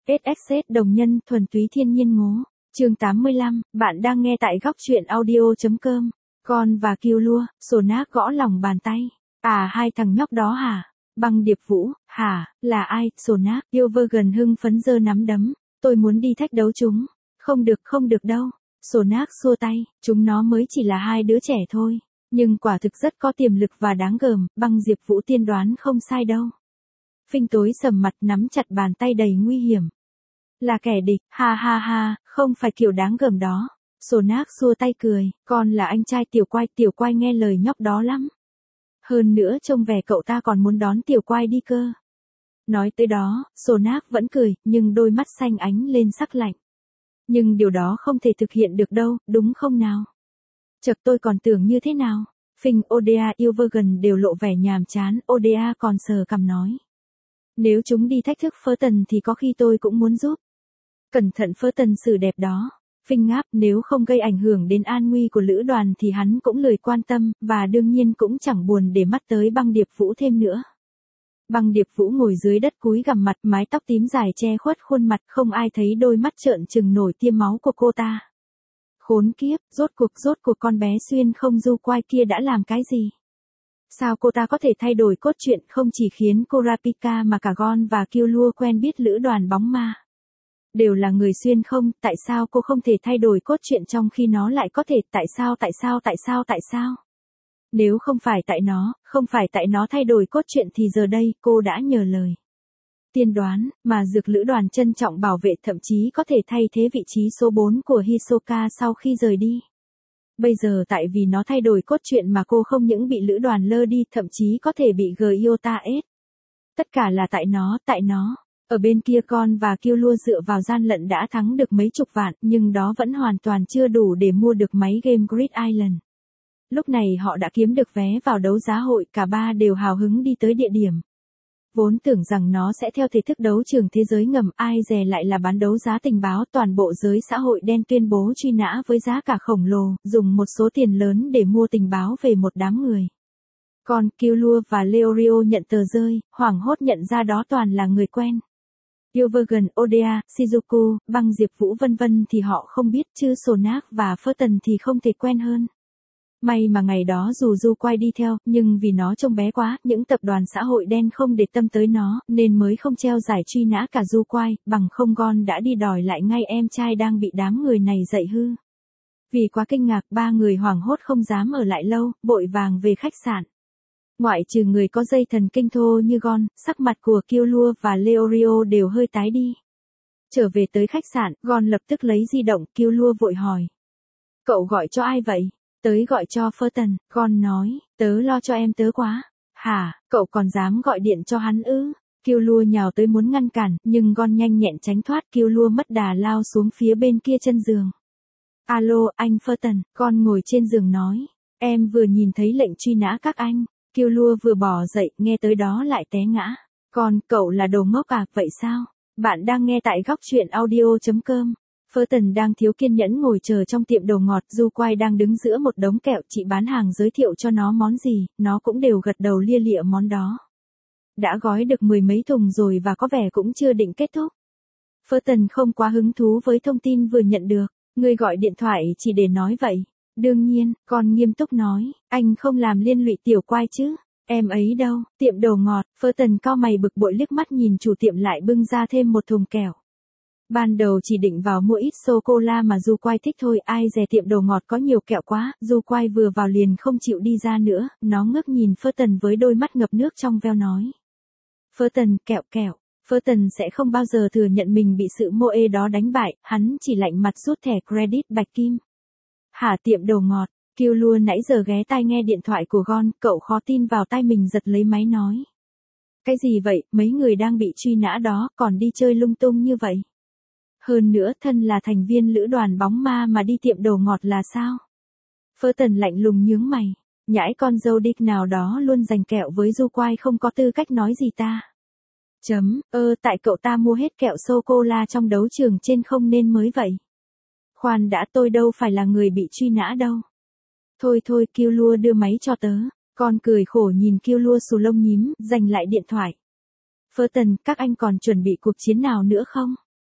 SXS đồng nhân thuần túy thiên nhiên ngố. Chương 85, bạn đang nghe tại góc truyện audio.com. Con và Kiêu Lua, Sonak gõ lòng bàn tay. À, hai thằng nhóc đó hả? Băng Điệp Vũ, hả, là ai? Sonak, Ilvergen hưng phấn giơ nắm đấm. Tôi muốn đi thách đấu chúng. Không được đâu. Sonak xua tay, chúng nó mới chỉ là hai đứa trẻ thôi. Nhưng quả thực rất có tiềm lực và đáng gờm, Băng Diệp Vũ tiên đoán không sai đâu. Phinh tối sầm mặt nắm chặt bàn tay đầy nguy hiểm. Là kẻ địch, ha ha ha, không phải kiểu đáng gờm đó. Sonak xua tay cười, con là anh trai tiểu quai nghe lời nhóc đó lắm. Hơn nữa trông vẻ cậu ta còn muốn đón tiểu quai đi cơ. Nói tới đó, Sonak vẫn cười, nhưng đôi mắt xanh ánh lên sắc lạnh. Nhưng điều đó không thể thực hiện được đâu, đúng không nào? Chợt tôi còn tưởng như thế nào? Phinh, Oda, Ilvergen đều lộ vẻ nhàm chán, Oda còn sờ cằm nói. Nếu chúng đi thách thức Fulton thì có khi tôi cũng muốn giúp. Cẩn thận Fulton xử đẹp đó. Phinh ngáp, nếu không gây ảnh hưởng đến an nguy của lữ đoàn thì hắn cũng lười quan tâm, và đương nhiên cũng chẳng buồn để mắt tới Băng Điệp Vũ thêm nữa. Băng Điệp Vũ ngồi dưới đất cúi gằm mặt, mái tóc tím dài che khuất khuôn mặt, không ai thấy đôi mắt trợn trừng nổi tia máu của cô ta. Khốn kiếp, rốt cuộc con bé xuyên không du quai kia đã làm cái gì? Sao cô ta có thể thay đổi cốt truyện, không chỉ khiến Kurapika mà cả Gon và Kiêu Lua quen biết lữ đoàn bóng ma đều là người xuyên không? Tại sao cô không thể thay đổi cốt truyện trong khi nó lại có thể? Tại sao? Nếu không phải tại nó thay đổi cốt truyện thì giờ đây cô đã nhờ lời tiên đoán mà dược lữ đoàn trân trọng bảo vệ, thậm chí có thể thay thế vị trí số 4 của Hisoka sau khi rời đi. Bây giờ tại vì nó thay đổi cốt truyện mà cô không những bị lữ đoàn lơ đi, thậm chí có thể bị Gyota ết. Tất cả là tại nó. Ở bên kia Con và Kiêu Lua dựa vào gian lận đã thắng được mấy chục vạn, nhưng đó vẫn hoàn toàn chưa đủ để mua được máy game Grid Island. Lúc này họ đã kiếm được vé vào đấu giá hội, cả ba đều hào hứng đi tới địa điểm. Vốn tưởng rằng nó sẽ theo thể thức đấu trường thế giới ngầm, ai dè lại là bán đấu giá tình báo. Toàn bộ giới xã hội đen tuyên bố truy nã với giá cả khổng lồ, dùng một số tiền lớn để mua tình báo về một đám người. Còn Kiêu Lua và Leorio nhận tờ rơi, hoảng hốt nhận ra đó toàn là người quen. Ilvergen, Oda, Shizuku, Băng Diệp Vũ vân vân thì họ không biết, chứ Sonak và Fulton thì không thể quen hơn. May mà ngày đó dù du quay đi theo, nhưng vì nó trông bé quá, những tập đoàn xã hội đen không để tâm tới nó, nên mới không treo giải truy nã cả du quay, bằng không Gon đã đi đòi lại ngay em trai đang bị đám người này dạy hư. Vì quá kinh ngạc, ba người hoảng hốt không dám ở lại lâu, vội vàng về khách sạn. Ngoại trừ người có dây thần kinh thô như Gon, sắc mặt của Kiêu Lua và Leorio đều hơi tái đi. Trở về tới khách sạn, Gon lập tức lấy di động, Kiêu Lua vội hỏi. Cậu gọi cho ai vậy? Tới gọi cho Fulton, Gon nói, tớ lo cho em tớ quá. Hả, cậu còn dám gọi điện cho hắn ư? Kiêu Lua nhào tới muốn ngăn cản, nhưng Gon nhanh nhẹn tránh thoát. Kiêu Lua mất đà lao xuống phía bên kia chân giường. Alo, anh Fulton, Gon ngồi trên giường nói. Em vừa nhìn thấy lệnh truy nã các anh. Kiêu Lua vừa bỏ dậy, nghe tới đó lại té ngã. Gon, cậu là đồ ngốc à, vậy sao? Bạn đang nghe tại góc truyện audio.com. Fulton đang thiếu kiên nhẫn ngồi chờ trong tiệm đồ ngọt, Du Quai đang đứng giữa một đống kẹo, chị bán hàng giới thiệu cho nó món gì, nó cũng đều gật đầu lia lịa món đó. Đã gói được 10 mấy thùng rồi và có vẻ cũng chưa định kết thúc. Fulton không quá hứng thú với thông tin vừa nhận được, người gọi điện thoại chỉ để nói vậy. Đương nhiên, Con nghiêm túc nói, anh không làm liên lụy tiểu Quai chứ, em ấy đâu, tiệm đồ ngọt. Fulton cau mày bực bội liếc mắt nhìn chủ tiệm lại bưng ra thêm một thùng kẹo. Ban đầu chỉ định vào mua ít sô-cô-la mà Du Quai thích thôi, ai dè tiệm đồ ngọt có nhiều kẹo quá, Du Quai vừa vào liền không chịu đi ra nữa, nó ngước nhìn Fulton với đôi mắt ngập nước trong veo nói. Fulton, kẹo. Fulton sẽ không bao giờ thừa nhận mình bị sự moe đó đánh bại, hắn chỉ lạnh mặt rút thẻ credit bạch kim. Hả, tiệm đồ ngọt? Kiêu Lua nãy giờ ghé tai nghe điện thoại của Gon, cậu khó tin vào tai mình giật lấy máy nói. Cái gì vậy, mấy người đang bị truy nã đó, còn đi chơi lung tung như vậy? Hơn nữa, thân là thành viên lữ đoàn bóng ma mà đi tiệm đồ ngọt là sao? Fulton lạnh lùng nhướng mày. Nhãi con dâu đích nào đó luôn giành kẹo với Du Quai không có tư cách nói gì ta. Tại cậu ta mua hết kẹo sô-cô-la trong đấu trường trên không nên mới vậy. Khoan đã, tôi đâu phải là người bị truy nã đâu. Thôi, Kiêu Lua đưa máy cho tớ. Con cười khổ nhìn Kiêu Lua xù lông nhím, giành lại điện thoại. Fulton, các anh còn chuẩn bị cuộc chiến nào nữa không?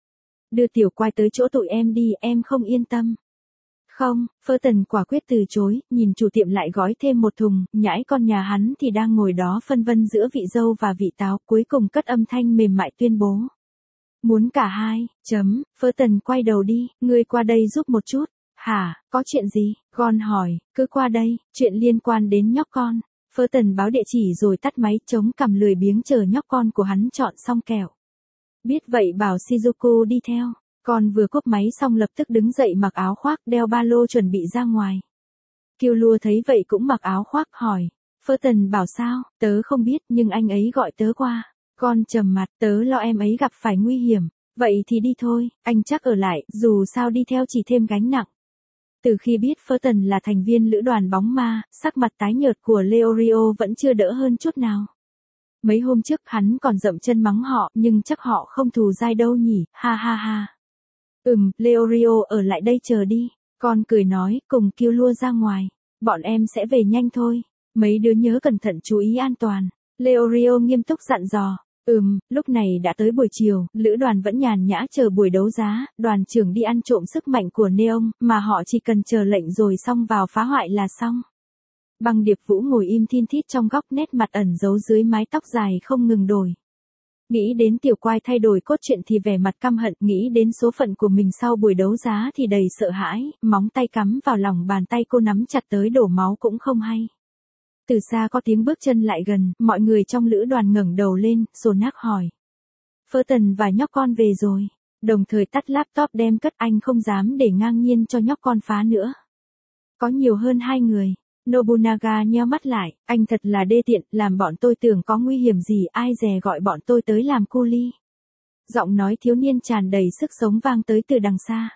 đưa tiểu quai tới chỗ tụi em đi, em không yên tâm. Không, Fulton quả quyết từ chối, nhìn chủ tiệm lại gói thêm một thùng, nhãi con nhà hắn thì đang ngồi đó phân vân giữa vị dâu và vị táo, cuối cùng cất âm thanh mềm mại tuyên bố. Muốn cả hai, Fulton quay đầu đi, ngươi qua đây giúp một chút. Hả, có chuyện gì? Gon hỏi, cứ qua đây, chuyện liên quan đến nhóc con. Fulton báo địa chỉ rồi tắt máy, chống cằm lười biếng chờ nhóc con của hắn chọn xong kẹo. Biết vậy bảo Shizuku đi theo. Con vừa cúp máy xong lập tức đứng dậy mặc áo khoác, đeo ba lô chuẩn bị ra ngoài. Killua thấy vậy cũng mặc áo khoác hỏi. Fulton bảo sao, tớ không biết nhưng anh ấy gọi tớ qua. Con trầm mặt, tớ lo em ấy gặp phải nguy hiểm. Vậy thì đi thôi, anh chắc ở lại, dù sao đi theo chỉ thêm gánh nặng. Từ khi biết Fulton là thành viên lữ đoàn bóng ma, sắc mặt tái nhợt của Leorio vẫn chưa đỡ hơn chút nào. Mấy hôm trước hắn còn dậm chân mắng họ, nhưng chắc họ không thù dai đâu nhỉ, ha ha ha. Leorio ở lại đây chờ đi. Con cười nói, cùng Killua ra ngoài. Bọn em sẽ về nhanh thôi. Mấy đứa nhớ cẩn thận chú ý an toàn. Leorio nghiêm túc dặn dò. Lúc này đã tới buổi chiều, lữ đoàn vẫn nhàn nhã chờ buổi đấu giá, đoàn trưởng đi ăn trộm sức mạnh của Neon, mà họ chỉ cần chờ lệnh rồi xong vào phá hoại là xong. Băng Điệp Vũ ngồi im thin thít trong góc, nét mặt ẩn giấu dưới mái tóc dài không ngừng đổi. Nghĩ đến tiểu quai thay đổi cốt truyện thì vẻ mặt căm hận, nghĩ đến số phận của mình sau buổi đấu giá thì đầy sợ hãi, móng tay cắm vào lòng bàn tay cô nắm chặt tới đổ máu cũng không hay. Từ xa có tiếng bước chân lại gần, mọi người trong lữ đoàn ngẩng đầu lên, Sonak hỏi. Fulton và nhóc con về rồi, đồng thời tắt laptop đem cất, anh không dám để ngang nhiên cho nhóc con phá nữa. Có nhiều hơn 2 người. Nobunaga nheo mắt lại, anh thật là đê tiện, làm bọn tôi tưởng có nguy hiểm gì, ai dè gọi bọn tôi tới làm cu li. Giọng nói thiếu niên tràn đầy sức sống vang tới từ đằng xa.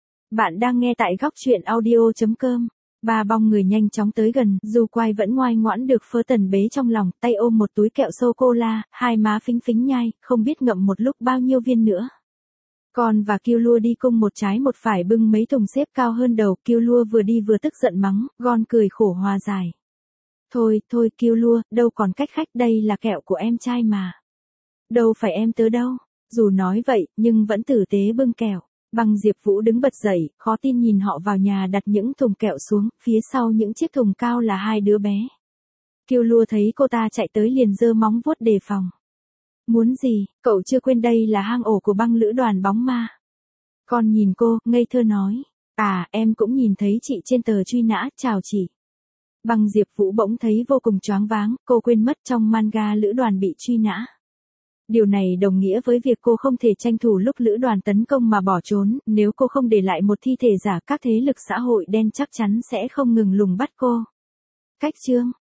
Bạn đang nghe tại góc truyện audio.com. Ba bóng người nhanh chóng tới gần, dù quai vẫn ngoan ngoãn được Fulton bế trong lòng, tay ôm một túi kẹo sô-cô-la, hai má phính phính nhai, không biết ngậm một lúc bao nhiêu viên nữa. Con và Killua đi cùng một trái một phải bưng mấy thùng xếp cao hơn đầu, Killua vừa đi vừa tức giận mắng, Gon cười khổ hòa giải. Thôi Killua, đâu còn cách khách, đây là kẹo của em trai mà. Đâu phải em tớ đâu. Dù nói vậy, nhưng vẫn tử tế bưng kẹo. Băng Diệp Vũ đứng bật dậy, khó tin nhìn họ vào nhà đặt những thùng kẹo xuống, phía sau những chiếc thùng cao là 2 đứa bé. Killua thấy cô ta chạy tới liền giơ móng vuốt đề phòng. Muốn gì, cậu chưa quên đây là hang ổ của băng lữ đoàn bóng ma. Con nhìn cô, ngây thơ nói. À, em cũng nhìn thấy chị trên tờ truy nã, chào chị. Băng Diệp Vũ bỗng thấy vô cùng choáng váng, cô quên mất trong manga lữ đoàn bị truy nã. Điều này đồng nghĩa với việc cô không thể tranh thủ lúc lữ đoàn tấn công mà bỏ trốn, nếu cô không để lại một thi thể giả các thế lực xã hội đen chắc chắn sẽ không ngừng lùng bắt cô. Cách chương